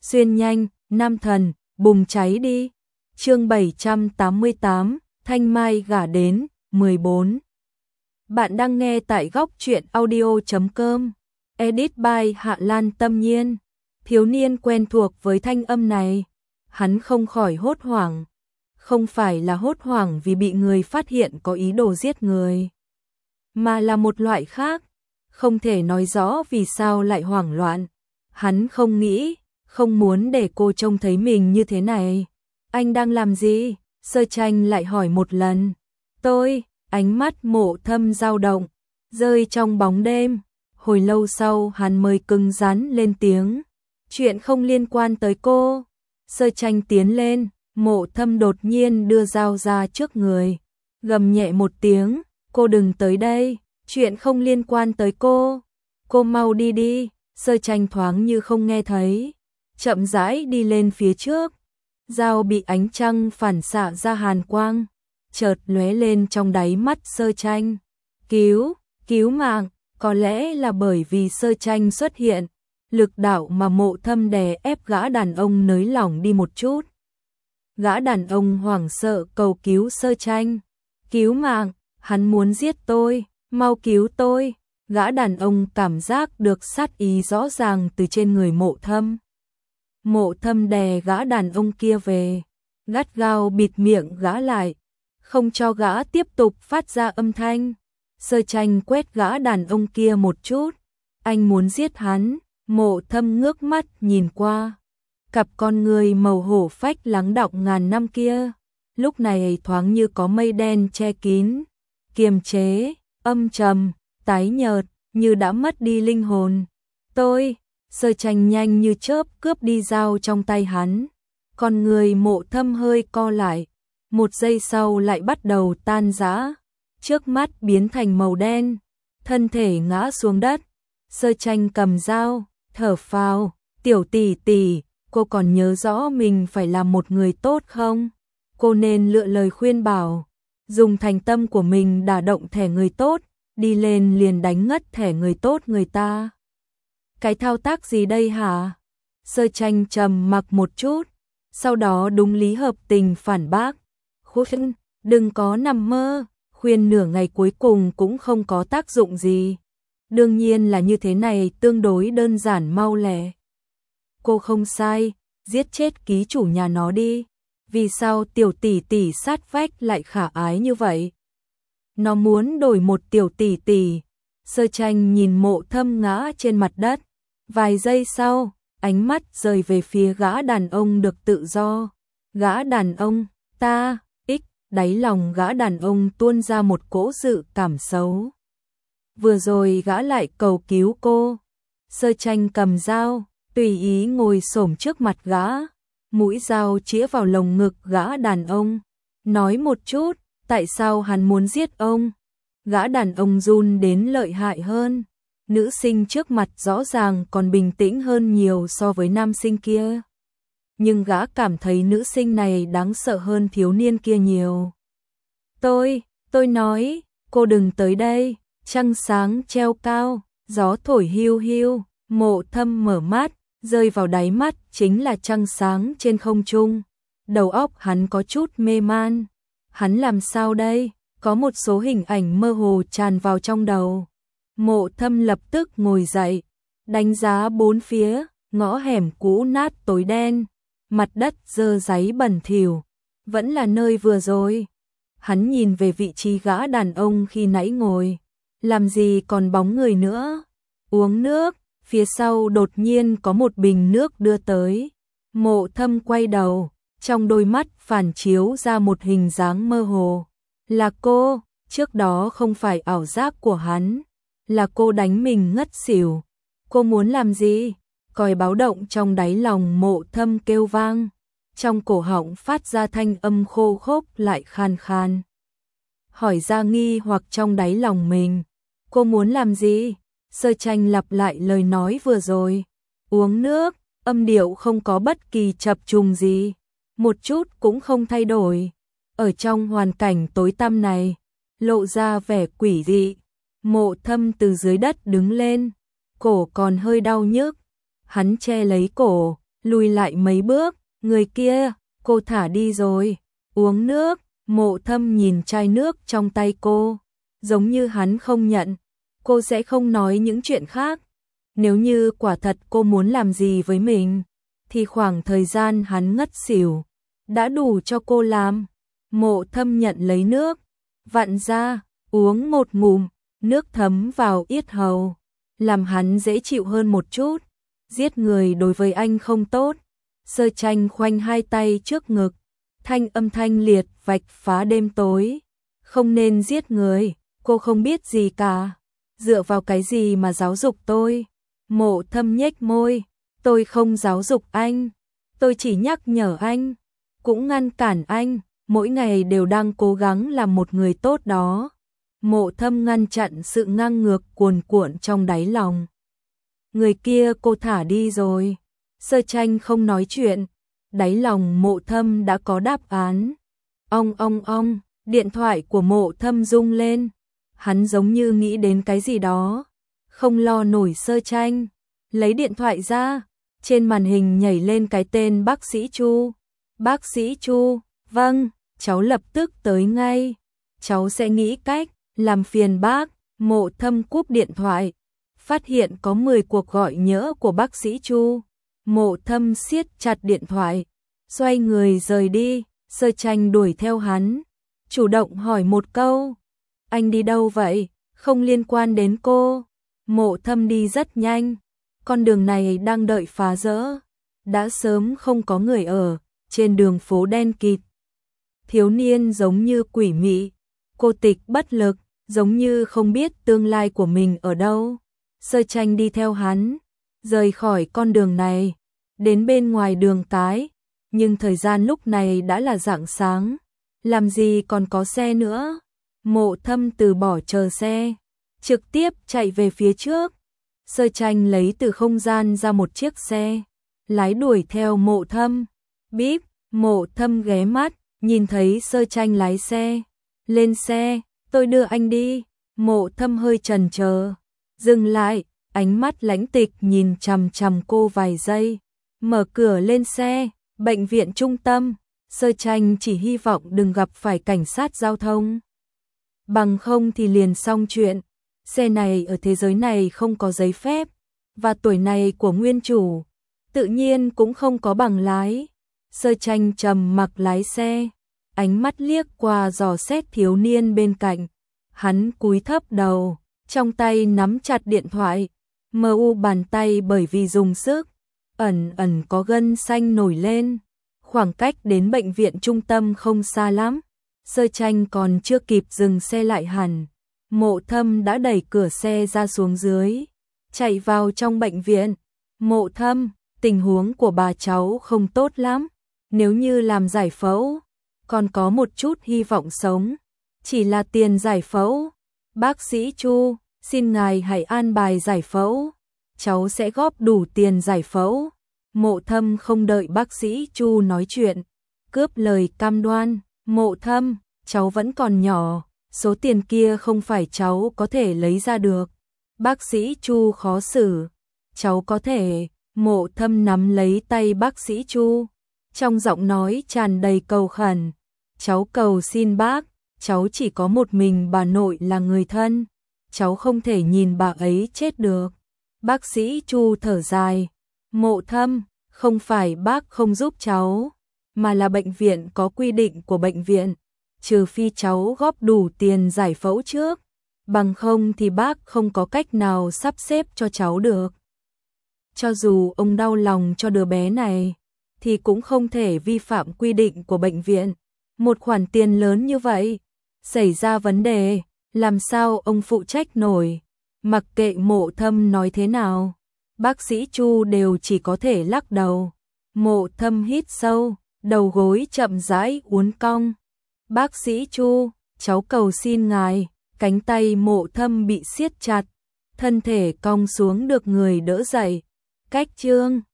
xuyên nhanh, nam thần, bùng cháy đi. Chương 788, Thanh Mai gả đến, 14. Bạn đang nghe tại góc truyện audio.com. Edit by Hạ Lan Tâm Nhiên. Thiếu niên quen thuộc với thanh âm này, hắn không khỏi hốt hoảng. Không phải là hốt hoảng vì bị người phát hiện có ý đồ giết người, mà là một loại khác, không thể nói rõ vì sao lại hoảng loạn. Hắn không nghĩ, không muốn để cô trông thấy mình như thế này. Anh đang làm gì? Sơ Tranh lại hỏi một lần. Tôi, ánh mắt Mộ Thâm dao động, rơi trong bóng đêm. Hồi lâu sau hắn mới cứng rắn lên tiếng. Chuyện không liên quan tới cô. Sơ Tranh tiến lên, Mộ Thâm đột nhiên đưa dao ra trước người, gầm nhẹ một tiếng, cô đừng tới đây, chuyện không liên quan tới cô. Cô mau đi đi. Sơ Tranh thoáng như không nghe thấy, chậm rãi đi lên phía trước. Dao bị ánh trăng phản xạ ra hàn quang, chợt lóe lên trong đáy mắt Sơ Tranh. Cứu mạng. Có lẽ là bởi vì Sơ Tranh xuất hiện, lực đạo mà Mộ Thâm đè ép gã đàn ông nới lỏng đi một chút. Gã đàn ông hoảng sợ cầu cứu Sơ Tranh. Cứu mạng, hắn muốn giết tôi, mau cứu tôi. Gã đàn ông cảm giác được sát ý rõ ràng từ trên người Mộ Thâm. Mộ Thâm đè gã đàn ông kia về, gắt gao bịt miệng gã lại, không cho gã tiếp tục phát ra âm thanh. Sơ Tranh quét gã đàn ông kia một chút. Anh muốn giết hắn. Mộ Thâm ngước mắt nhìn qua. Cặp con người màu hổ phách lắng đọng ngàn năm kia, lúc này thoáng như có mây đen che kín, kiềm chế, âm trầm, tái nhợt, như đã mất đi linh hồn. Tôi, Sơ Tranh nhanh như chớp cướp đi dao trong tay hắn. Con người Mộ Thâm hơi co lại, một giây sau lại bắt đầu tan rã, trước mắt biến thành màu đen, thân thể ngã xuống đất. Sơ Tranh cầm dao, thở phào, tiểu tỷ tỷ, cô còn nhớ rõ mình phải làm một người tốt không? Cô nên lựa lời khuyên bảo, dùng thành tâm của mình đả động thẻ người tốt, đi lên liền đánh ngất thẻ người tốt người ta. Cái thao tác gì đây hả? Sơ Tranh trầm mặc một chút, sau đó đúng lý hợp tình phản bác. Khuyên, đừng có nằm mơ, khuyên nửa ngày cuối cùng cũng không có tác dụng gì. Đương nhiên là như thế này tương đối đơn giản mau lẹ. Cô không sai, giết chết ký chủ nhà nó đi. Vì sao tiểu tỷ tỷ sát vách lại khả ái như vậy? Nó muốn đổi một tiểu tỷ tỷ. Sơ Tranh nhìn Mộ Thâm ngã trên mặt đất. Vài giây sau, ánh mắt rời về phía gã đàn ông được tự do. Gã đàn ông, ta, đáy lòng gã đàn ông tuôn ra một cỗ dự cảm xấu. Vừa rồi gã lại cầu cứu cô. Sơ Tranh cầm dao, tùy ý ngồi xổm trước mặt gã, mũi dao chĩa vào lồng ngực gã đàn ông. Nói một chút, tại sao hắn muốn giết ông? Gã đàn ông run đến lợi hại hơn. Nữ sinh trước mặt rõ ràng còn bình tĩnh hơn nhiều so với nam sinh kia. Nhưng gã cảm thấy nữ sinh này đáng sợ hơn thiếu niên kia nhiều. Tôi nói, cô đừng tới đây. Trăng sáng treo cao, gió thổi hiu hiu. Mộ Thâm mở mắt, rơi vào đáy mắt chính là trăng sáng trên không trung. Đầu óc hắn có chút mê man. Hắn làm sao đây? Có một số hình ảnh mơ hồ tràn vào trong đầu. Mộ Thâm lập tức ngồi dậy, đánh giá bốn phía, ngõ hẻm cũ nát tối đen, mặt đất dơ dáy bẩn thỉu, vẫn là nơi vừa rồi. Hắn nhìn về vị trí gã đàn ông khi nãy ngồi, làm gì còn bóng người nữa. Uống nước, phía sau đột nhiên có một bình nước đưa tới. Mộ Thâm quay đầu, trong đôi mắt phản chiếu ra một hình dáng mơ hồ. Là cô, trước đó không phải ảo giác của hắn, là cô đánh mình ngất xỉu. Cô muốn làm gì? Còi báo động trong đáy lòng Mộ Thâm kêu vang, trong cổ họng phát ra thanh âm khô khốc lại khan khan. Hỏi ra nghi hoặc trong đáy lòng mình. Cô muốn làm gì? Sơ Tranh lặp lại lời nói vừa rồi. Uống nước, âm điệu không có bất kỳ chập trùng gì, một chút cũng không thay đổi. Ở trong hoàn cảnh tối tăm này, lộ ra vẻ quỷ dị. Mộ Thâm từ dưới đất đứng lên, cổ còn hơi đau nhức. Hắn che lấy cổ, lùi lại mấy bước, người kia, cô thả đi rồi, uống nước. Mộ Thâm nhìn chai nước trong tay cô, giống như hắn không nhận, cô sẽ không nói những chuyện khác. Nếu như quả thật cô muốn làm gì với mình, thì khoảng thời gian hắn ngất xỉu đã đủ cho cô làm. Mộ Thâm nhận lấy nước, vặn ra, uống một ngụm, nước thấm vào yết hầu, làm hắn dễ chịu hơn một chút. Giết người đối với anh không tốt. Sơ Tranh khoanh hai tay trước ngực, thanh âm thanh liệt vạch phá đêm tối. Không nên giết người, cô không biết gì cả. Dựa vào cái gì mà giáo dục tôi? Mộ Thâm nhếch môi, tôi không giáo dục anh, tôi chỉ nhắc nhở anh, cũng ngăn cản anh, mỗi ngày đều đang cố gắng làm một người tốt đó. Mộ Thâm ngăn chặn sự ngang ngược cuồn cuộn trong đáy lòng. Người kia cô thả đi rồi. Sơ Tranh không nói chuyện, đáy lòng Mộ Thâm đã có đáp án. Ong, điện thoại của Mộ Thâm rung lên. Hắn giống như nghĩ đến cái gì đó, không lo nổi Sơ Tranh, lấy điện thoại ra, trên màn hình nhảy lên cái tên bác sĩ Chu. Bác sĩ Chu, vâng, cháu lập tức tới ngay, cháu sẽ nghĩ cách, làm phiền bác. Mộ Thâm cúp điện thoại, phát hiện có 10 cuộc gọi nhỡ của bác sĩ Chu. Mộ Thâm siết chặt điện thoại, xoay người rời đi. Sơ Tranh đuổi theo hắn, chủ động hỏi một câu, anh đi đâu vậy? Không liên quan đến cô. Mộ Thâm đi rất nhanh, con đường này đang đợi phá rỡ, đã sớm không có người ở, trên đường phố đen kịt. Thiếu niên giống như quỷ mị, cô tịch bất lực, giống như không biết tương lai của mình ở đâu. Sơ Tranh đi theo hắn, rời khỏi con đường này, đến bên ngoài đường cái, nhưng thời gian lúc này đã là rạng sáng, làm gì còn có xe nữa. Mộ Thâm từ bỏ chờ xe, trực tiếp chạy về phía trước. Sơ Tranh lấy từ không gian ra một chiếc xe, lái đuổi theo Mộ Thâm. Bíp, Mộ Thâm ghé mắt, nhìn thấy Sơ Tranh lái xe. Lên xe, tôi đưa anh đi. Mộ Thâm hơi chần chờ, dừng lại, ánh mắt lãnh tịch nhìn chằm chằm cô vài giây. Mở cửa lên xe, bệnh viện trung tâm. Sơ Tranh chỉ hy vọng đừng gặp phải cảnh sát giao thông, bằng không thì liền xong chuyện. Xe này ở thế giới này không có giấy phép, và tuổi này của nguyên chủ, tự nhiên cũng không có bằng lái. Sơ Tranh trầm mặc lái xe, ánh mắt liếc qua dò xét thiếu niên bên cạnh. Hắn cúi thấp đầu, trong tay nắm chặt điện thoại, mờ u bàn tay bởi vì dùng sức, ẩn ẩn có gân xanh nổi lên. Khoảng cách đến bệnh viện trung tâm không xa lắm. Sơ Tranh còn chưa kịp dừng xe lại hẳn, Mộ Thâm đã đẩy cửa xe ra xuống dưới, chạy vào trong bệnh viện. Mộ Thâm, tình huống của bà cháu không tốt lắm, nếu như làm giải phẫu, còn có một chút hy vọng sống, chỉ là tiền giải phẫu. Bác sĩ Chu, xin ngài hãy an bài giải phẫu, cháu sẽ góp đủ tiền giải phẫu. Mộ Thâm không đợi bác sĩ Chu nói chuyện, cướp lời cam đoan. Mộ Thâm, cháu vẫn còn nhỏ, số tiền kia không phải cháu có thể lấy ra được. Bác sĩ Chu khó xử, cháu có thể. Mộ Thâm nắm lấy tay bác sĩ Chu, trong giọng nói tràn đầy cầu khẩn. Cháu cầu xin bác, cháu chỉ có một mình bà nội là người thân, cháu không thể nhìn bà ấy chết được. Bác sĩ Chu thở dài. Mộ Thâm, không phải bác không giúp cháu, mà là bệnh viện có quy định của bệnh viện, trừ phi cháu góp đủ tiền giải phẫu trước, bằng không thì bác không có cách nào sắp xếp cho cháu được. Cho dù ông đau lòng cho đứa bé này, thì cũng không thể vi phạm quy định của bệnh viện. Một khoản tiền lớn như vậy, xảy ra vấn đề, làm sao ông phụ trách nổi. Mặc kệ Mộ Thâm nói thế nào, bác sĩ Chu đều chỉ có thể lắc đầu. Mộ Thâm hít sâu, đầu gối chậm rãi uốn cong. Bác sĩ Chu, cháu cầu xin ngài. Cánh tay Mộ Thâm bị siết chặt, thân thể cong xuống được người đỡ dậy. Cách chương